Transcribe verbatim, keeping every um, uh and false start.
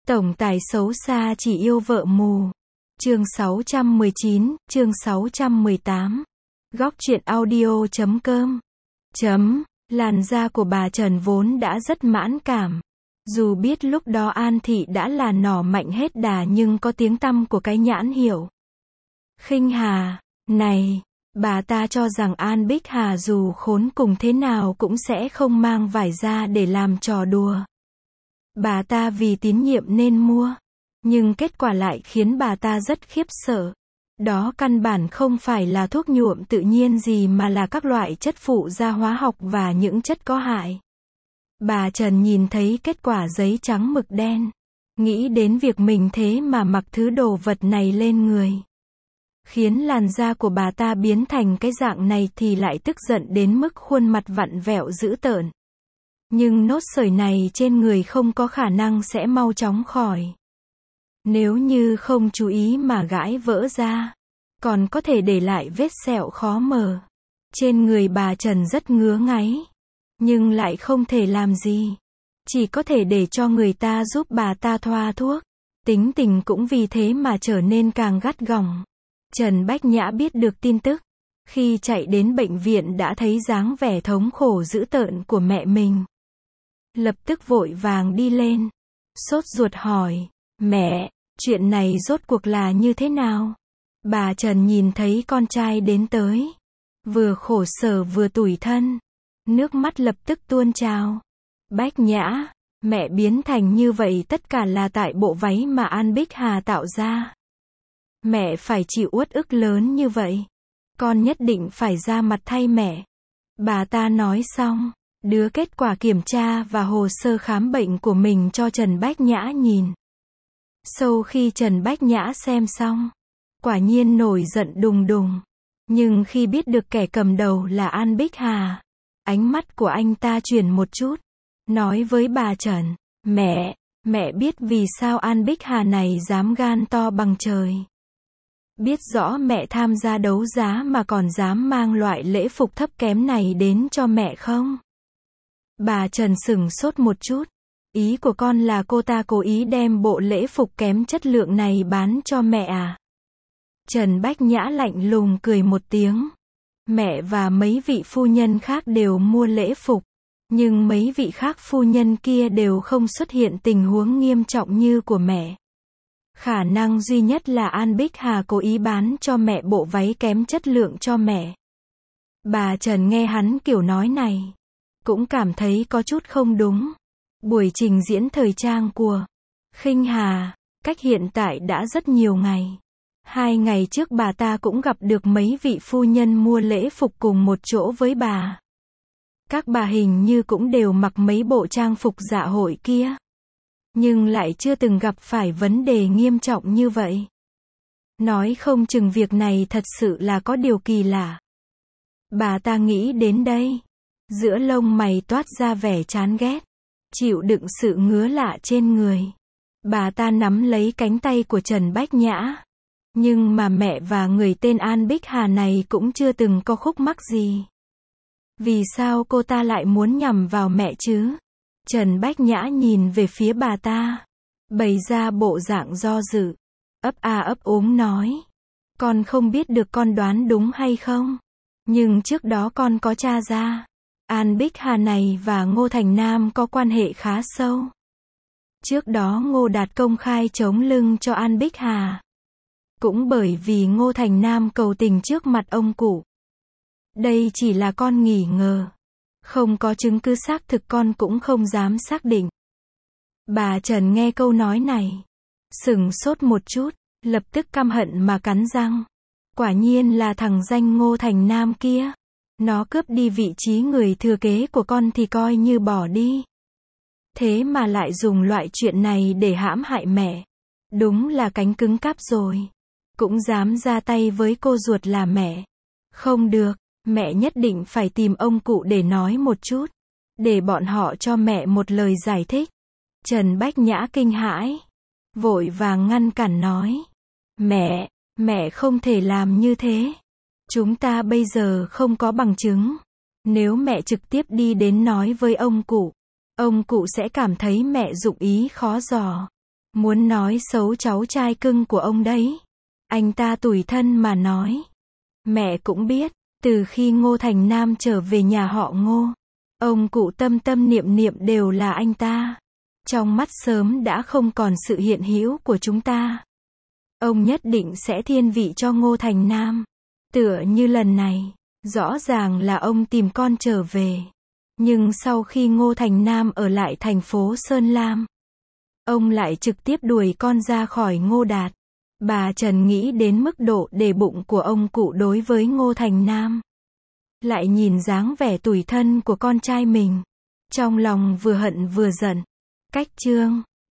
Tổng tài xấu xa chỉ yêu vợ mù. Chương sáu trăm mười chín, chương sáu trăm mười tám. Góc truyện audio chấm com. Chấm, làn da của bà Trần vốn đã rất mãn cảm. Dù biết lúc đó An Thị đã là nỏ mạnh hết đà nhưng có tiếng tăm của cái nhãn hiệu Khinh Hà này, bà ta cho rằng An Bích Hà dù khốn cùng thế nào cũng sẽ không mang vải ra để làm trò đùa. Bà ta vì tín nhiệm nên mua, nhưng kết quả lại khiến bà ta rất khiếp sợ. Đó căn bản không phải là thuốc nhuộm tự nhiên gì mà là các loại chất phụ gia hóa học và những chất có hại. Bà Trần nhìn thấy kết quả giấy trắng mực đen, nghĩ đến việc mình thế mà mặc thứ đồ vật này lên người, khiến làn da của bà ta biến thành cái dạng này thì lại tức giận đến mức khuôn mặt vặn vẹo dữ tợn. Nhưng nốt sởi này trên người không có khả năng sẽ mau chóng khỏi. Nếu như không chú ý mà gãi vỡ ra, còn có thể để lại vết sẹo khó mờ. Trên người bà Trần rất ngứa ngáy, nhưng lại không thể làm gì. Chỉ có thể để cho người ta giúp bà ta thoa thuốc. Tính tình cũng vì thế mà trở nên càng gắt gỏng. Trần Bách Nhã biết được tin tức, khi chạy đến bệnh viện đã thấy dáng vẻ thống khổ dữ tợn của mẹ mình. Lập tức vội vàng đi lên, sốt ruột hỏi, mẹ, chuyện này rốt cuộc là như thế nào? Bà Trần nhìn thấy con trai đến tới, vừa khổ sở vừa tủi thân, nước mắt lập tức tuôn trào. Bách Nhã, mẹ biến thành như vậy tất cả là tại bộ váy mà An Bích Hà tạo ra. Mẹ phải chịu uất ức lớn như vậy, con nhất định phải ra mặt thay mẹ. Bà ta nói xong, đưa kết quả kiểm tra và hồ sơ khám bệnh của mình cho Trần Bách Nhã nhìn. Sau khi Trần Bách Nhã xem xong, quả nhiên nổi giận đùng đùng. Nhưng khi biết được kẻ cầm đầu là An Bích Hà, ánh mắt của anh ta chuyển một chút, nói với bà Trần, mẹ, mẹ biết vì sao An Bích Hà này dám gan to bằng trời. Biết rõ mẹ tham gia đấu giá mà còn dám mang loại lễ phục thấp kém này đến cho mẹ không? Bà Trần sửng sốt một chút. Ý của con là cô ta cố ý đem bộ lễ phục kém chất lượng này bán cho mẹ à? Trần Bách Nhã lạnh lùng cười một tiếng. Mẹ và mấy vị phu nhân khác đều mua lễ phục, nhưng mấy vị khác phu nhân kia đều không xuất hiện tình huống nghiêm trọng như của mẹ. Khả năng duy nhất là An Bích Hà cố ý bán cho mẹ bộ váy kém chất lượng cho mẹ. Bà Trần nghe hắn kiểu nói này, cũng cảm thấy có chút không đúng. Buổi trình diễn thời trang của Khinh Hà, cách hiện tại đã rất nhiều ngày. Hai ngày trước bà ta cũng gặp được mấy vị phu nhân mua lễ phục cùng một chỗ với bà. Các bà hình như cũng đều mặc mấy bộ trang phục dạ hội kia, nhưng lại chưa từng gặp phải vấn đề nghiêm trọng như vậy. Nói không chừng việc này thật sự là có điều kỳ lạ. Bà ta nghĩ đến đây, giữa lông mày toát ra vẻ chán ghét, chịu đựng sự ngứa lạ trên người. Bà ta nắm lấy cánh tay của Trần Bách Nhã. Nhưng mà mẹ và người tên An Bích Hà này cũng chưa từng có khúc mắc gì. Vì sao cô ta lại muốn nhằm vào mẹ chứ? Trần Bách Nhã nhìn về phía bà ta, bày ra bộ dạng do dự, ấp a ấp úng nói. Con không biết được con đoán đúng hay không, nhưng trước đó con có tra ra, An Bích Hà này và Ngô Thành Nam có quan hệ khá sâu. Trước đó Ngô Đạt công khai chống lưng cho An Bích Hà. Cũng bởi vì Ngô Thành Nam cầu tình trước mặt ông cụ. Đây chỉ là con nghi ngờ. Không có chứng cứ xác thực con cũng không dám xác định. Bà Trần nghe câu nói này, sửng sốt một chút, lập tức căm hận mà cắn răng. Quả nhiên là thằng danh Ngô Thành Nam kia. Nó cướp đi vị trí người thừa kế của con thì coi như bỏ đi. Thế mà lại dùng loại chuyện này để hãm hại mẹ. Đúng là cánh cứng cáp rồi. Cũng dám ra tay với cô ruột là mẹ. Không được, mẹ nhất định phải tìm ông cụ để nói một chút. Để bọn họ cho mẹ một lời giải thích. Trần Bách Nhã kinh hãi, vội vàng ngăn cản nói. Mẹ, mẹ không thể làm như thế. Chúng ta bây giờ không có bằng chứng. Nếu mẹ trực tiếp đi đến nói với ông cụ, ông cụ sẽ cảm thấy mẹ dụng ý khó dò. Muốn nói xấu cháu trai cưng của ông đấy. Anh ta tủi thân mà nói. Mẹ cũng biết, từ khi Ngô Thành Nam trở về nhà họ Ngô, ông cụ tâm tâm niệm niệm đều là anh ta. Trong mắt sớm đã không còn sự hiện hữu của chúng ta. Ông nhất định sẽ thiên vị cho Ngô Thành Nam. Tựa như lần này, rõ ràng là ông tìm con trở về. Nhưng sau khi Ngô Thành Nam ở lại thành phố Sơn Lam, ông lại trực tiếp đuổi con ra khỏi Ngô Đạt. Bà Trần nghĩ đến mức độ để bụng của ông cụ đối với Ngô Thành Nam. Lại nhìn dáng vẻ tủi thân của con trai mình. Trong lòng vừa hận vừa giận. Cách chương